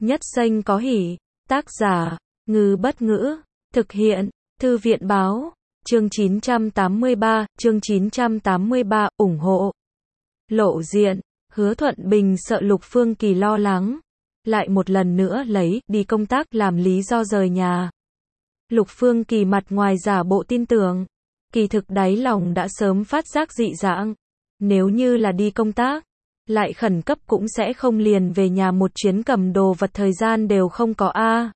Nhất danh có hỷ. Tác giả, Ngư Bất Ngữ. Thực hiện, Thư viện Báo. Chương 983, ủng hộ. Lộ diện, Hứa Thuận Bình sợ Lục Phương Kỳ lo lắng. Lại một lần nữa lấy đi công tác làm lý do rời nhà. Lục Phương Kỳ mặt ngoài giả bộ tin tưởng. Kỳ thực đáy lòng đã sớm phát giác dị dạng. Nếu như là đi công tác, lại khẩn cấp cũng sẽ không liền về nhà một chuyến cầm đồ vật thời gian đều không có a.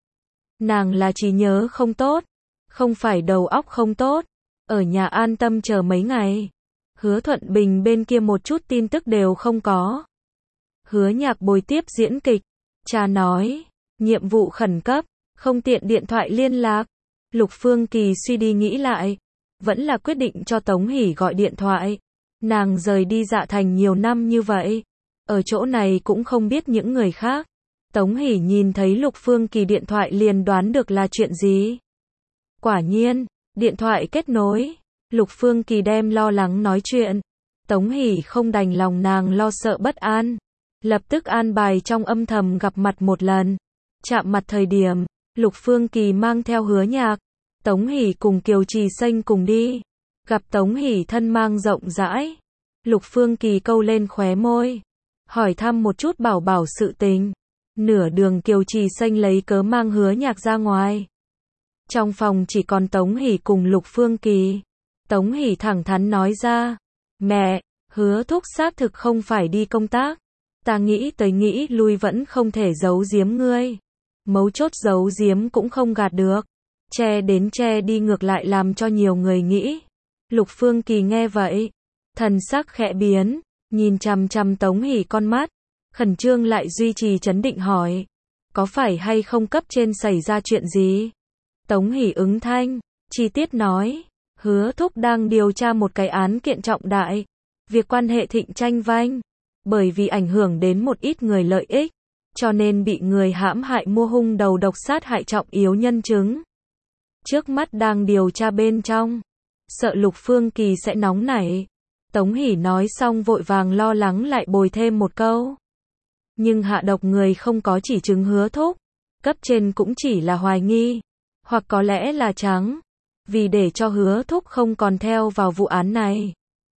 Nàng là trí nhớ không tốt, không phải đầu óc không tốt. Ở nhà an tâm chờ mấy ngày. Hứa Thuận Bình bên kia một chút tin tức đều không có. Hứa Nhạc bồi tiếp diễn kịch. Cha nói, nhiệm vụ khẩn cấp, không tiện điện thoại liên lạc. Lục Phương Kỳ suy đi nghĩ lại, vẫn là quyết định cho Tống Hỷ gọi điện thoại. Nàng rời đi Dạ Thành nhiều năm như vậy, ở chỗ này cũng không biết những người khác. Tống Hỷ nhìn thấy Lục Phương Kỳ điện thoại liền đoán được là chuyện gì. Quả nhiên, điện thoại kết nối. Lục Phương Kỳ đem lo lắng nói chuyện. Tống Hỷ không đành lòng nàng lo sợ bất an, lập tức an bài trong âm thầm gặp mặt một lần. Chạm mặt thời điểm, Lục Phương Kỳ mang theo Hứa Nhạc, Tống Hỷ cùng Kiều Trì Xanh cùng đi. Gặp Tống Hỷ thân mang rộng rãi, Lục Phương Kỳ câu lên khóe môi, hỏi thăm một chút Bảo Bảo sự tình. Nửa đường Kiều Trì Xanh lấy cớ mang Hứa Nhạc ra ngoài. Trong phòng chỉ còn Tống Hỷ cùng Lục Phương Kỳ. Tống Hỷ thẳng thắn nói ra, mẹ, Hứa thúc xác thực không phải đi công tác. Ta nghĩ tới nghĩ lui vẫn không thể giấu giếm ngươi. Mấu chốt giấu giếm cũng không gạt được. Che đến che đi ngược lại làm cho nhiều người nghĩ. Lục Phương Kỳ nghe vậy, thần sắc khẽ biến, nhìn chằm chằm Tống Hỷ con mắt, khẩn trương lại duy trì trấn định hỏi, có phải hay không cấp trên xảy ra chuyện gì? Tống Hỷ ứng thanh, chi tiết nói, Hứa thúc đang điều tra một cái án kiện trọng đại, việc quan hệ Thịnh tranh vanh, bởi vì ảnh hưởng đến một ít người lợi ích, cho nên bị người hãm hại mua hung đầu độc sát hại trọng yếu nhân chứng. Trước mắt đang điều tra bên trong, sợ Lục Phương Kỳ sẽ nóng nảy. Tống Hỷ nói xong vội vàng lo lắng lại bồi thêm một câu. Nhưng hạ độc người không có chỉ chứng Hứa thúc, cấp trên cũng chỉ là hoài nghi, hoặc có lẽ là trắng, vì để cho Hứa thúc không còn theo vào vụ án này.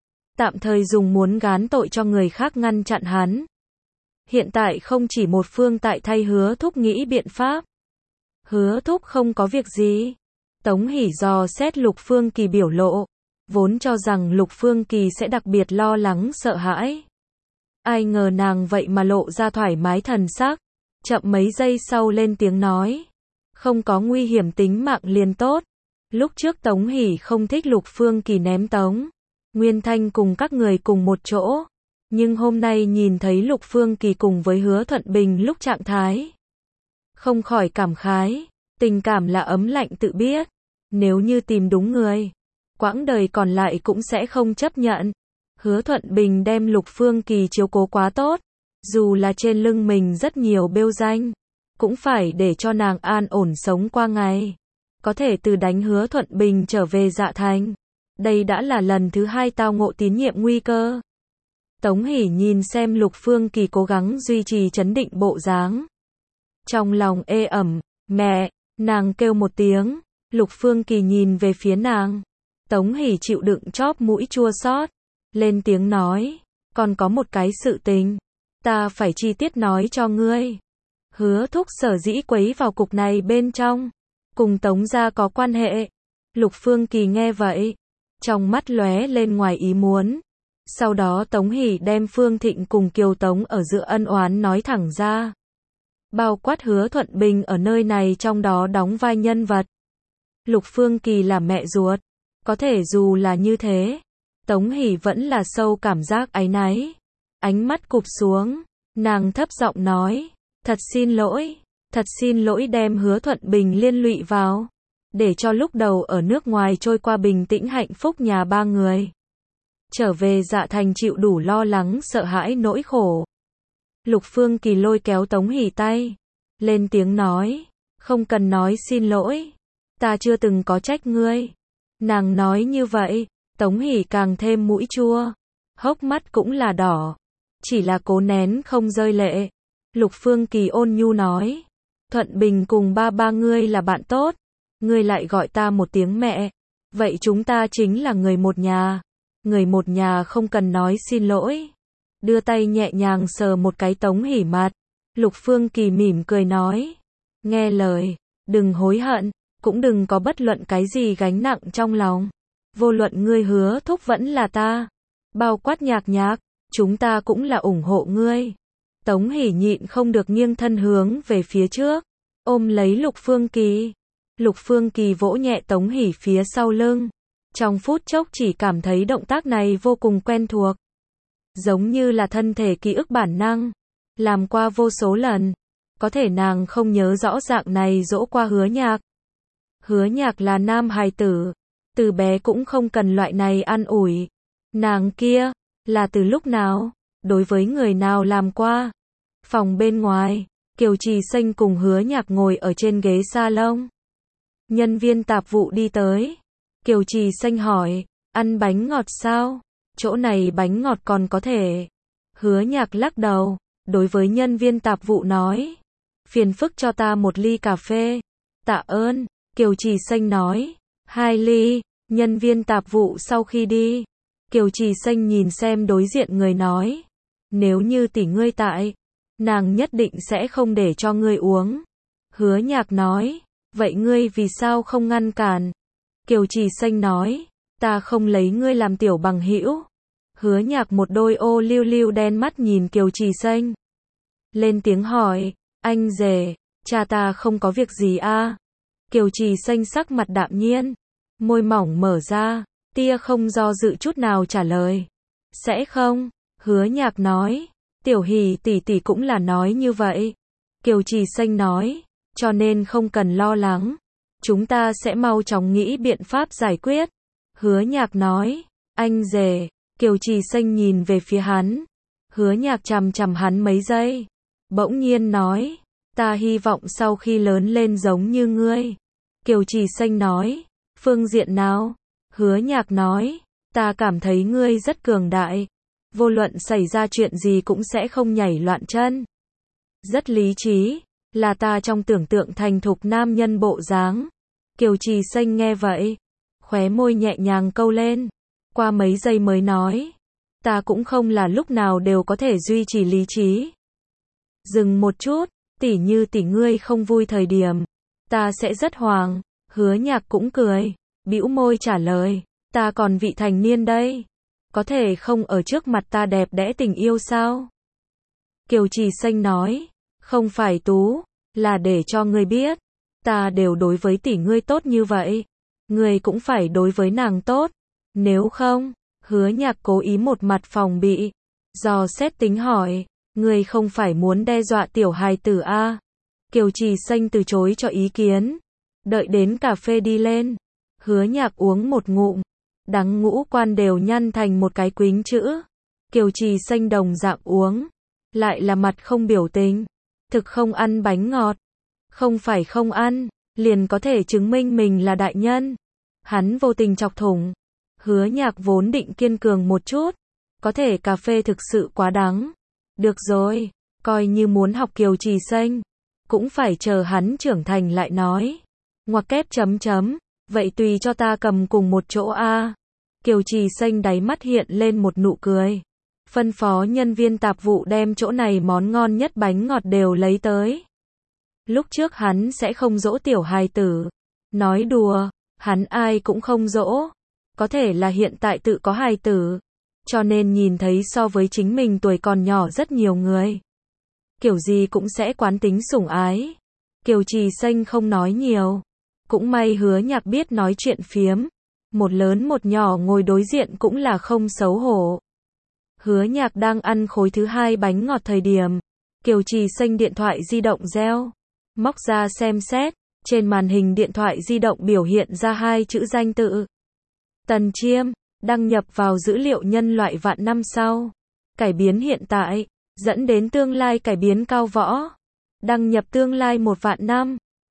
Tạm thời dùng muốn gán tội cho người khác ngăn chặn hắn. Hiện tại không chỉ một phương tại thay Hứa thúc nghĩ biện pháp. Hứa thúc không có việc gì. Tống Hỷ dò xét Lục Phương Kỳ biểu lộ, vốn cho rằng Lục Phương Kỳ sẽ đặc biệt lo lắng sợ hãi. Ai ngờ nàng vậy mà lộ ra thoải mái thần sắc, chậm mấy giây sau lên tiếng nói, không có nguy hiểm tính mạng liền tốt. Lúc trước Tống Hỷ không thích Lục Phương Kỳ ném Tống Nguyên Thanh cùng các người cùng một chỗ, nhưng hôm nay nhìn thấy Lục Phương Kỳ cùng với Hứa Thuận Bình lúc trạng thái, không khỏi cảm khái, tình cảm là ấm lạnh tự biết, nếu như tìm đúng người, quãng đời còn lại cũng sẽ không chấp nhận. Hứa Thuận Bình đem Lục Phương Kỳ chiếu cố quá tốt, dù là trên lưng mình rất nhiều bêu danh, cũng phải để cho nàng an ổn sống qua ngày. Có thể từ đánh Hứa Thuận Bình trở về Dạ Thành, đây đã là lần thứ 2 tao ngộ tín nhiệm nguy cơ. Tống Hỷ nhìn xem Lục Phương Kỳ cố gắng duy trì trấn định bộ dáng, trong lòng ê ẩm, mẹ, nàng kêu một tiếng. Lục Phương Kỳ nhìn về phía nàng. Tống Hỷ chịu đựng chóp mũi chua xót, lên tiếng nói, còn có một cái sự tình, ta phải chi tiết nói cho ngươi. Hứa thúc sở dĩ quấy vào cục này bên trong, cùng Tống gia có quan hệ. Lục Phương Kỳ nghe vậy, trong mắt lóe lên ngoài ý muốn. Sau đó Tống Hỷ đem Phương Thịnh cùng Kiều Tống ở giữa ân oán nói thẳng ra. Bao quát Hứa Thuận Bình ở nơi này trong đó đóng vai nhân vật. Lục Phương Kỳ là mẹ ruột, có thể dù là như thế, Tống Hỷ vẫn là sâu cảm giác áy náy. Ánh mắt cụp xuống, nàng thấp giọng nói, thật xin lỗi đem Hứa Thuận Bình liên lụy vào, để cho lúc đầu ở nước ngoài trôi qua bình tĩnh hạnh phúc nhà ba người. Trở về Dạ Thành chịu đủ lo lắng sợ hãi nỗi khổ. Lục Phương Kỳ lôi kéo Tống Hỷ tay, lên tiếng nói, không cần nói xin lỗi, ta chưa từng có trách ngươi. Nàng nói như vậy, Tống Hỷ càng thêm mũi chua, hốc mắt cũng là đỏ, chỉ là cố nén không rơi lệ. Lục Phương Kỳ ôn nhu nói. Thuận Bình cùng ba ba ngươi là bạn tốt. Ngươi lại gọi ta một tiếng mẹ. Vậy chúng ta chính là người một nhà. Người một nhà không cần nói xin lỗi. Đưa tay nhẹ nhàng sờ một cái Tống Hỷ mặt. Lục Phương Kỳ mỉm cười nói. Nghe lời, đừng hối hận, cũng đừng có bất luận cái gì gánh nặng trong lòng. Vô luận ngươi Hứa thúc vẫn là ta. Bao quát Nhạc Nhạc, chúng ta cũng là ủng hộ ngươi. Tống Hỷ nhịn không được nghiêng thân hướng về phía trước, ôm lấy Lục Phương Kỳ. Lục Phương Kỳ vỗ nhẹ Tống Hỷ phía sau lưng. Trong phút chốc chỉ cảm thấy động tác này vô cùng quen thuộc. Giống như là thân thể ký ức bản năng. Làm qua vô số lần. Có thể nàng không nhớ rõ dạng này dỗ qua Hứa Nhạc. Hứa Nhạc là nam hài tử. Từ bé cũng không cần loại này an ủi. Nàng kia, là từ lúc nào, đối với người nào làm qua. Phòng bên ngoài, Kiều Trì Xanh cùng Hứa Nhạc ngồi ở trên ghế salon. Nhân viên tạp vụ đi tới. Kiều Trì Xanh hỏi, ăn bánh ngọt sao? Chỗ này bánh ngọt còn có thể. Hứa Nhạc lắc đầu, đối với nhân viên tạp vụ nói. Phiền phức cho ta một ly cà phê. Tạ ơn, Kiều Trì Xanh nói. 2 ly, nhân viên tạp vụ sau khi đi. Kiều Trì Xanh nhìn xem đối diện người nói. Nếu như tỷ ngươi tại, nàng nhất định sẽ không để cho ngươi uống. Hứa Nhạc nói. Vậy ngươi vì sao không ngăn cản? Kiều Trì Xanh nói. Ta không lấy ngươi làm tiểu bằng hữu. Hứa Nhạc một đôi ô liu liu đen mắt nhìn Kiều Trì Xanh. Lên tiếng hỏi. Anh rể, cha ta không có việc gì a? Kiều Trì Xanh sắc mặt đạm nhiên. Môi mỏng mở ra. Tia không do dự chút nào trả lời. Sẽ không? Hứa Nhạc nói. Tiểu Hỷ tỷ tỷ cũng là nói như vậy. Kiều Trì Xanh nói. Cho nên không cần lo lắng. Chúng ta sẽ mau chóng nghĩ biện pháp giải quyết. Hứa Nhạc nói. Anh rể. Kiều Trì Xanh nhìn về phía hắn. Hứa Nhạc chằm chằm hắn mấy giây. Bỗng nhiên nói. Ta hy vọng sau khi lớn lên giống như ngươi. Kiều Trì Xanh nói. Phương diện nào? Hứa Nhạc nói. Ta cảm thấy ngươi rất cường đại. Vô luận xảy ra chuyện gì cũng sẽ không nhảy loạn chân. Rất lý trí. Là ta trong tưởng tượng thành thục nam nhân bộ dáng. Kiều Trì Xanh nghe vậy. Khóe môi nhẹ nhàng câu lên. Qua mấy giây mới nói. Ta cũng không là lúc nào đều có thể duy trì lý trí. Dừng một chút. Tỉ như tỷ ngươi không vui thời điểm. Ta sẽ rất hoảng. Hứa Nhạc cũng cười. Bĩu môi trả lời. Ta còn vị thành niên đây. Có thể không ở trước mặt ta đẹp đẽ tình yêu sao? Kiều Trì Xanh nói. Không phải Tú. Là để cho ngươi biết. Ta đều đối với tỷ ngươi tốt như vậy. Ngươi cũng phải đối với nàng tốt. Nếu không, Hứa Nhạc cố ý một mặt phòng bị. Dò xét tính hỏi. Ngươi không phải muốn đe dọa tiểu hài tử a? Kiều Trì Xanh từ chối cho ý kiến. Đợi đến cà phê đi lên. Hứa Nhạc uống một ngụm. Đắng ngũ quan đều nhăn thành một cái quýnh chữ. Kiều Trì Xanh đồng dạng uống. Lại là mặt không biểu tình. Thực không ăn bánh ngọt. Không phải không ăn, liền có thể chứng minh mình là đại nhân. Hắn vô tình chọc thủng. Hứa Nhạc vốn định kiên cường một chút. Có thể cà phê thực sự quá đắng. Được rồi, coi như muốn học Kiều Trì Xanh. Cũng phải chờ hắn trưởng thành lại nói. Ngoặc kép chấm chấm. Vậy tùy cho ta cầm cùng một chỗ a. Kiều Trì Xanh đáy mắt hiện lên một nụ cười. Phân phó nhân viên tạp vụ đem chỗ này món ngon nhất bánh ngọt đều lấy tới. Lúc trước hắn sẽ không dỗ tiểu hài tử. Nói đùa, hắn ai cũng không dỗ. Có thể là hiện tại tự có hài tử. Cho nên nhìn thấy so với chính mình tuổi còn nhỏ rất nhiều người. Kiểu gì cũng sẽ quán tính sủng ái. Kiều Trì Xanh không nói nhiều. Cũng may Hứa Nhạc biết nói chuyện phiếm. Một lớn một nhỏ ngồi đối diện cũng là không xấu hổ. Hứa Nhạc đang ăn khối thứ 2 bánh ngọt thời điểm. Kiều Trì Xanh điện thoại di động reo. Móc ra xem xét. Trên màn hình điện thoại di động biểu hiện ra 2 chữ danh tự. Tần Chiêm, đăng nhập vào dữ liệu nhân loại vạn năm sau. Cải biến hiện tại, dẫn đến tương lai cải biến cao võ. Đăng nhập tương lai 1 vạn năm.